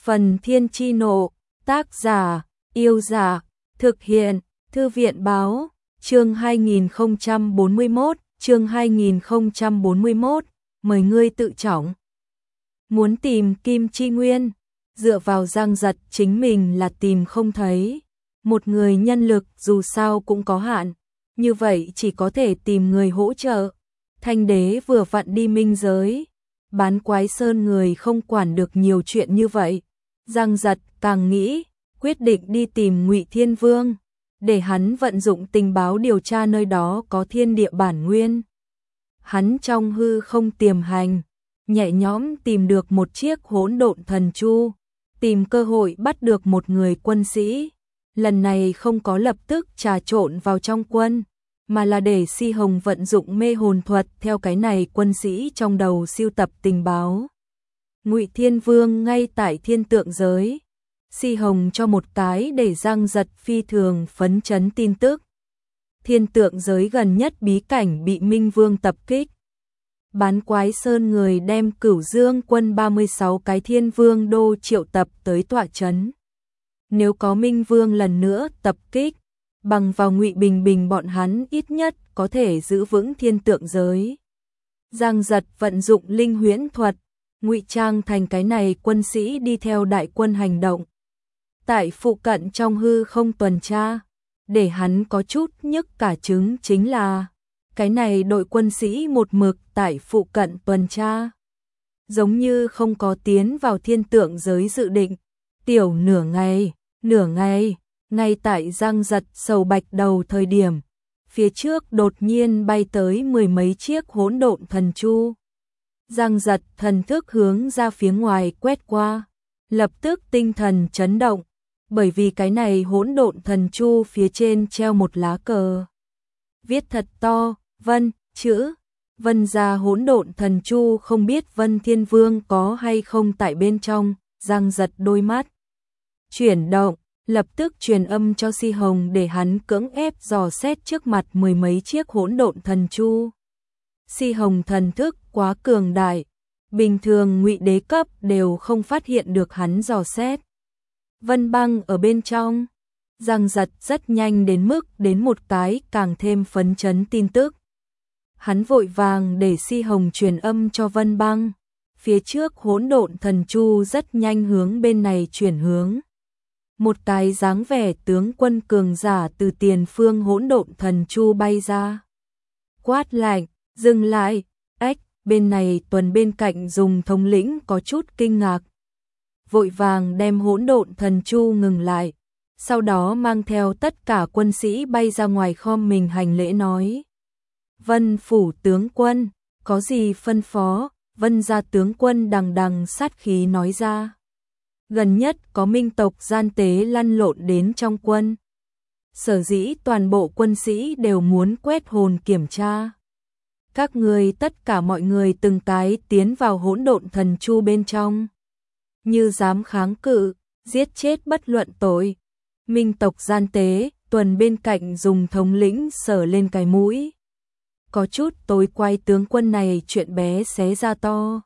Phần Thiên Chi Nộ, tác giả, Yêu Giả, thực hiện, Thư viện Báo, chương 2041, mời ngươi tự trọng. Muốn tìm Kim Chi Nguyên, dựa vào Giang Giật chính mình là tìm không thấy. Một người nhân lực dù sao cũng có hạn, như vậy chỉ có thể tìm người hỗ trợ. Thanh đế vừa vặn đi minh giới, Bán Quái Sơn người không quản được nhiều chuyện như vậy. Giang Giật càng nghĩ, quyết định đi tìm Ngụy Thiên Vương, để hắn vận dụng tình báo điều tra nơi đó có thiên địa bản nguyên. Hắn trong hư không tiềm hành, nhẹ nhõm tìm được một chiếc hỗn độn thần chu, tìm cơ hội bắt được một người quân sĩ. Lần này không có lập tức trà trộn vào trong quân, mà là để Si Hồng vận dụng mê hồn thuật theo cái này quân sĩ trong đầu siêu tập tình báo. Ngụy Thiên Vương ngay tại thiên tượng giới, Si Hồng cho một cái để Giang Giật phi thường phấn chấn tin tức. Thiên tượng giới gần nhất bí cảnh bị Minh Vương tập kích. Bán Quái Sơn người đem Cửu Dương quân 36 cái Thiên Vương đô triệu tập tới tọa trấn. Nếu có Minh Vương lần nữa tập kích, bằng vào Ngụy Bình Bình bọn hắn ít nhất có thể giữ vững thiên tượng giới. Giang Giật vận dụng linh huyễn thuật, ngụy trang thành cái này quân sĩ đi theo đại quân hành động. Tại phụ cận trong hư không tuần tra, để hắn có chút nhức cả trứng chính là cái này đội quân sĩ một mực tại phụ cận tuần tra, giống như không có tiến vào thiên tượng giới dự định. Tiểu nửa ngày, ngay tại Giang Giật sầu bạch đầu thời điểm, phía trước đột nhiên bay tới mười mấy chiếc hỗn độn thần chu. Giang Giật thần thức hướng ra phía ngoài quét qua, lập tức tinh thần chấn động, bởi vì cái này hỗn độn thần chu phía trên treo một lá cờ. Viết thật to, Vân, chữ Vân ra hỗn độn thần chu, không biết Vân Thiên Vương có hay không tại bên trong. Giang Giật đôi mắt chuyển động, lập tức truyền âm cho Si Hồng để hắn cưỡng ép dò xét trước mặt mười mấy chiếc hỗn độn thần chu. Si Hồng thần thức quá cường đại, bình thường Ngụy đế cấp đều không phát hiện được hắn dò xét. Vân Băng ở bên trong. Giang Giật rất nhanh đến mức đến một cái càng thêm phấn chấn tin tức. Hắn vội vàng để Si Hồng truyền âm cho Vân Băng. Phía trước hỗn độn thần chu rất nhanh hướng bên này chuyển hướng. Một cái dáng vẻ tướng quân cường giả từ tiền phương hỗn độn thần chu bay ra. Quát lạnh, dừng lại, ếch, bên này tuần bên cạnh dùng thống lĩnh có chút kinh ngạc. Vội vàng đem hỗn độn thần chu ngừng lại, sau đó mang theo tất cả quân sĩ bay ra ngoài khom mình hành lễ nói. Vân phủ tướng quân, có gì phân phó? Vân gia tướng quân đằng đằng sát khí nói ra. Gần nhất có minh tộc gian tế lăn lộn đến trong quân. Sở dĩ toàn bộ quân sĩ đều muốn quét hồn kiểm tra. Các người tất cả mọi người từng cái tiến vào hỗn độn thần chu bên trong. Như dám kháng cự, giết chết bất luận tội. Minh tộc gian tế, tuần bên cạnh dùng thống lĩnh sờ lên cái mũi. Có chút tối quay tướng quân này chuyện bé xé ra to.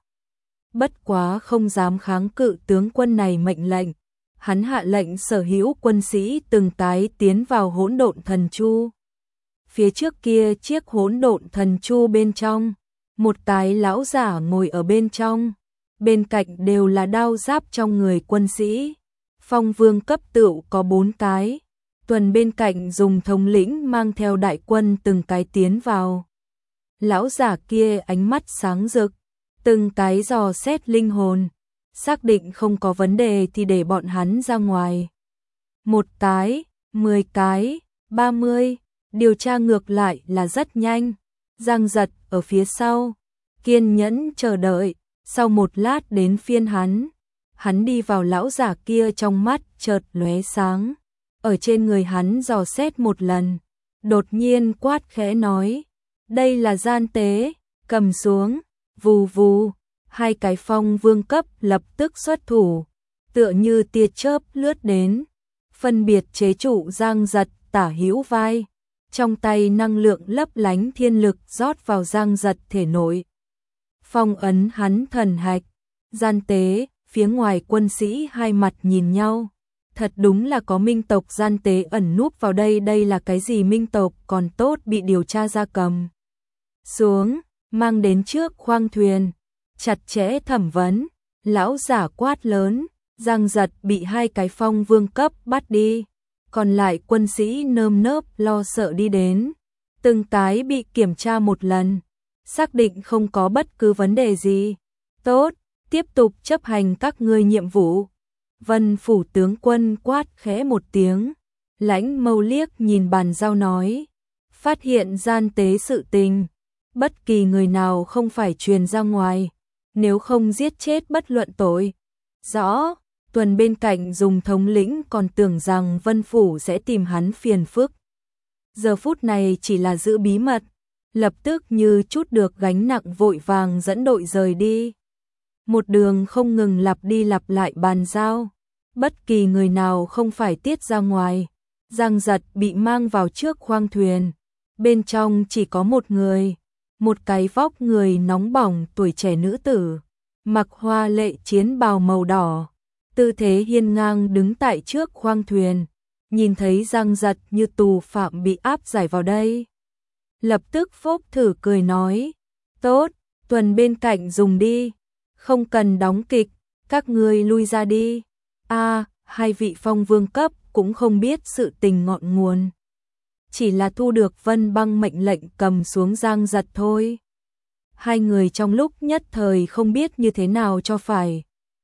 Bất quá không dám kháng cự tướng quân này mệnh lệnh. Hắn hạ lệnh sở hữu quân sĩ từng cái tiến vào hỗn độn thần chu. Phía trước kia chiếc hỗn độn thần chu bên trong, một cái lão giả ngồi ở bên trong, bên cạnh đều là đao giáp trong người quân sĩ. Phong vương cấp tựu có 4 cái, tuần bên cạnh dùng thống lĩnh mang theo đại quân từng cái tiến vào. Lão giả kia ánh mắt sáng rực, từng cái dò xét linh hồn, xác định không có vấn đề thì để bọn hắn ra ngoài. 1 cái, 10 cái, 30, điều tra ngược lại là rất nhanh. Giang Giật ở phía sau, kiên nhẫn chờ đợi, sau một lát đến phiên hắn. Hắn đi vào lão giả kia, trong mắt chợt lóe sáng, ở trên người hắn dò xét một lần, đột nhiên quát khẽ nói, đây là gian tế, cầm xuống. Vù vù, 2 cái phong vương cấp lập tức xuất thủ, tựa như tia chớp lướt đến, phân biệt chế trụ Giang Giật tả hữu vai, trong tay năng lượng lấp lánh thiên lực rót vào Giang Giật thể nội. Phong ấn hắn thần hạch, gian tế, phía ngoài quân sĩ hai mặt nhìn nhau. Thật đúng là có minh tộc gian tế ẩn núp vào đây, đây là cái gì minh tộc, còn tốt bị điều tra ra cầm xuống, mang đến trước khoang thuyền, chặt chẽ thẩm vấn. Lão giả quát lớn, Giang Giật bị hai cái phong vương cấp bắt đi, còn lại quân sĩ nơm nớp lo sợ đi đến, từng cái bị kiểm tra một lần, xác định không có bất cứ vấn đề gì. Tốt, tiếp tục chấp hành các ngươi nhiệm vụ. Vân phủ tướng quân quát khẽ một tiếng, Lãnh Mâu liếc nhìn bàn giao nói, phát hiện gian tế sự tình, bất kỳ người nào không phải truyền ra ngoài, nếu không giết chết bất luận tội. Rõ, Tuần bên cạnh dùng thống lĩnh còn tưởng rằng Vân phủ sẽ tìm hắn phiền phức. Giờ phút này chỉ là giữ bí mật, lập tức như chút được gánh nặng vội vàng dẫn đội rời đi. Một đường không ngừng lặp đi lặp lại bàn giao, bất kỳ người nào không phải tiết ra ngoài. Giang Giật bị mang vào trước khoang thuyền, bên trong chỉ có một người, một cái vóc người nóng bỏng tuổi trẻ nữ tử, mặc hoa lệ chiến bào màu đỏ, tư thế hiên ngang đứng tại trước khoang thuyền, nhìn thấy Giang Giật như tù phạm bị áp giải vào đây. Lập tức phốc thử cười nói, tốt, Tuần bên cạnh dùng đi, không cần đóng kịch, các ngươi lui ra đi. Hai vị phong vương cấp cũng không biết sự tình ngọn nguồn, chỉ là thu được Vân Băng mệnh lệnh cầm xuống Giang Giật thôi. Hai người trong lúc nhất thời không biết như thế nào cho phải.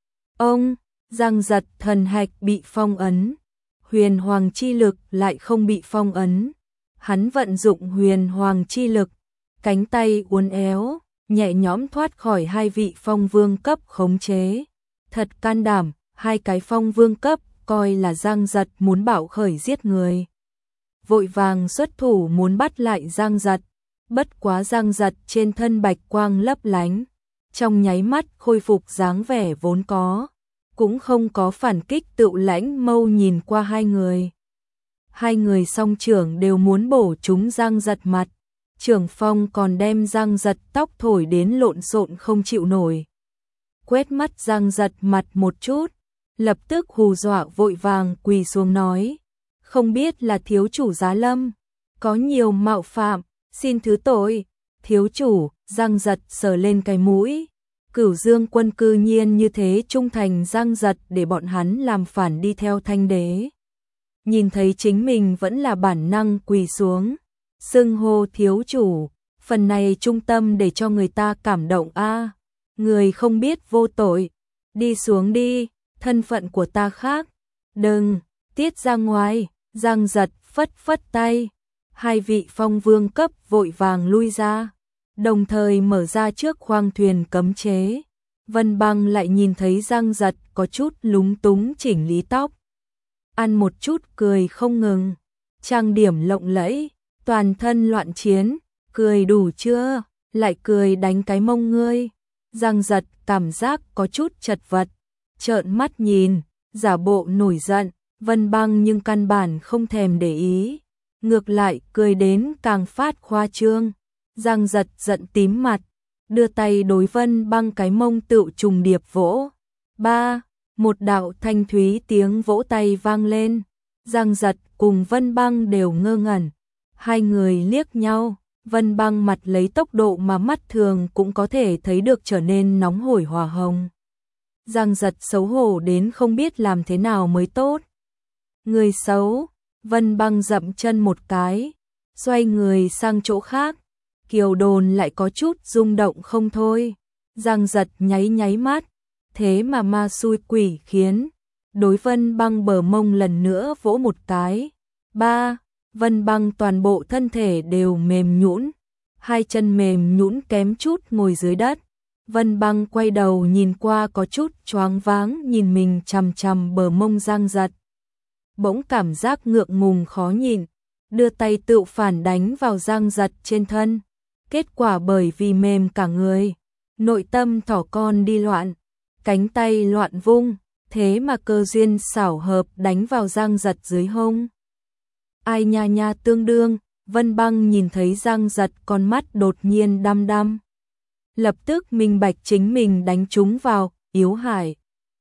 Giang Giật thần hạch bị phong ấn, huyền hoàng chi lực lại không bị phong ấn. Hắn vận dụng huyền hoàng chi lực, cánh tay uốn éo, nhẹ nhõm thoát khỏi hai vị phong vương cấp khống chế. Thật can đảm, hai cái phong vương cấp coi là Giang Giật muốn bạo khởi giết người. Vội vàng xuất thủ muốn bắt lại Giang Giật, bất quá Giang Giật trên thân bạch quang lấp lánh, trong nháy mắt khôi phục dáng vẻ vốn có, cũng không có phản kích. Tự Lãnh Mâu nhìn qua hai người. Hai người song trưởng đều muốn bổ trúng Giang Giật mặt, trưởng phong còn đem Giang Giật tóc thổi đến lộn xộn không chịu nổi. Quét mắt Giang Giật mặt một chút, lập tức hù dọa vội vàng quỳ xuống nói, không biết là thiếu chủ Giá Lâm, có nhiều mạo phạm, xin thứ tội. Thiếu chủ, Giang Giật sờ lên cái mũi, Cửu Dương quân cư nhiên như thế trung thành Giang Giật để bọn hắn làm phản đi theo Thanh đế. Nhìn thấy chính mình vẫn là bản năng quỳ xuống, xưng hô thiếu chủ, phần này trung tâm để cho người ta cảm động người không biết vô tội, đi xuống đi, thân phận của ta khác, đừng, tiết ra ngoài. Giang Giật phất phất tay, hai vị phong vương cấp vội vàng lui ra, đồng thời mở ra trước khoang thuyền cấm chế. Vân Băng lại nhìn thấy Giang Giật có chút lúng túng chỉnh lý tóc, ăn một chút cười không ngừng, trang điểm lộng lẫy, toàn thân loạn chiến, cười đủ chưa, lại cười đánh cái mông ngươi. Giang Giật cảm giác có chút chật vật, trợn mắt nhìn, giả bộ nổi giận. Vân Băng nhưng căn bản không thèm để ý, ngược lại cười đến càng phát khoa trương. Giang Giật giận tím mặt, đưa tay đối Vân Băng cái mông tựu trùng điệp vỗ. Một đạo thanh thúy tiếng vỗ tay vang lên. Giang Giật cùng Vân Băng đều ngơ ngẩn, hai người liếc nhau. Vân Băng mặt lấy tốc độ mà mắt thường cũng có thể thấy được trở nên nóng hổi hỏa hồng. Giang Giật xấu hổ đến không biết làm thế nào mới tốt. Người xấu, Vân Băng dậm chân một cái, xoay người sang chỗ khác. Kiều Đồn lại có chút rung động không thôi. Giang Giật nháy nháy mắt, thế mà ma xui quỷ khiến, đối Vân Băng bờ mông lần nữa vỗ một cái. Vân Băng toàn bộ thân thể đều mềm nhũn, hai chân mềm nhũn kém chút ngồi dưới đất. Vân Băng quay đầu nhìn qua có chút choáng váng nhìn mình chằm chằm bờ mông Giang Giật. Bỗng cảm giác ngượng ngùng khó nhịn, đưa tay tự phản đánh vào Giang Giật trên thân. Kết quả bởi vì mềm cả người, nội tâm thỏ con đi loạn, cánh tay loạn vung, thế mà cơ duyên xảo hợp đánh vào Giang Giật dưới hông. Ai nha nha tương đương, Vân Băng nhìn thấy Giang Giật con mắt đột nhiên đăm đăm. Lập tức minh bạch chính mình đánh trúng vào yếu hại.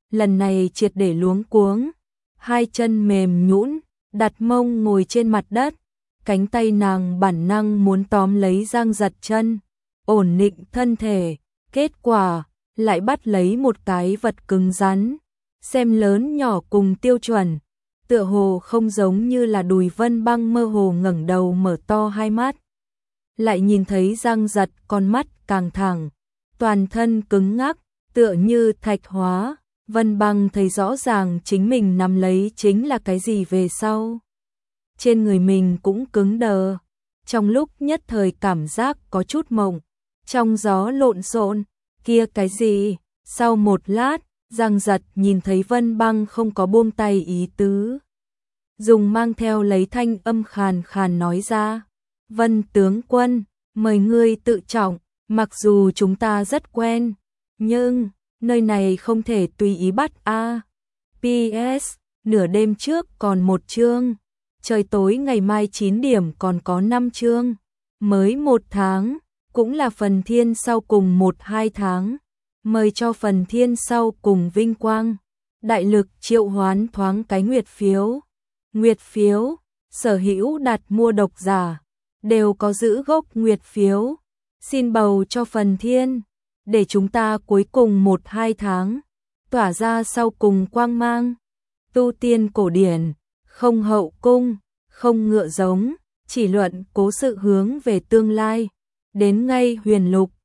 lần này triệt để luống cuống, hai chân mềm nhũn, đặt mông ngồi trên mặt đất, cánh tay nàng bản năng muốn tóm lấy Giang Giật chân, ổn định thân thể, kết quả lại bắt lấy một cái vật cứng rắn, xem lớn nhỏ cùng tiêu chuẩn, tựa hồ không giống như là Đùi Vân Băng mơ hồ ngẩng đầu mở to hai mắt, lại nhìn thấy Giang Giật con mắt càng thẳng, toàn thân cứng ngắc, tựa như thạch hóa. Vân Băng thấy rõ ràng chính mình nắm lấy chính là cái gì về sau. Trên người mình cũng cứng đờ, trong lúc nhất thời cảm giác có chút mộng, trong gió lộn xộn, kia cái gì? Sau một lát, Giang Giật nhìn thấy Vân Băng không có buông tay ý tứ. Dùng mang theo lấy thanh âm khàn khàn nói ra, Vân tướng quân, mời ngươi tự trọng, mặc dù chúng ta rất quen, nhưng nơi này không thể tùy ý bắt a. PS, nửa đêm trước còn 1 chương, trời tối ngày mai 9 điểm còn có 5 chương, mới 1 tháng, cũng là phần thiên sau cùng 1-2 tháng, mời cho phần thiên sau cùng vinh quang, đại lực triệu hoán thoáng cái nguyệt phiếu, sở hữu đặt mua độc giả, đều có giữ gốc nguyệt phiếu, xin bầu cho phần thiên. Để chúng ta cuối cùng 1-2 tháng, tỏa ra sau cùng quang mang, tu tiên cổ điển, không hậu cung, không ngựa giống, chỉ luận cố sự hướng về tương lai, đến ngay huyền lục,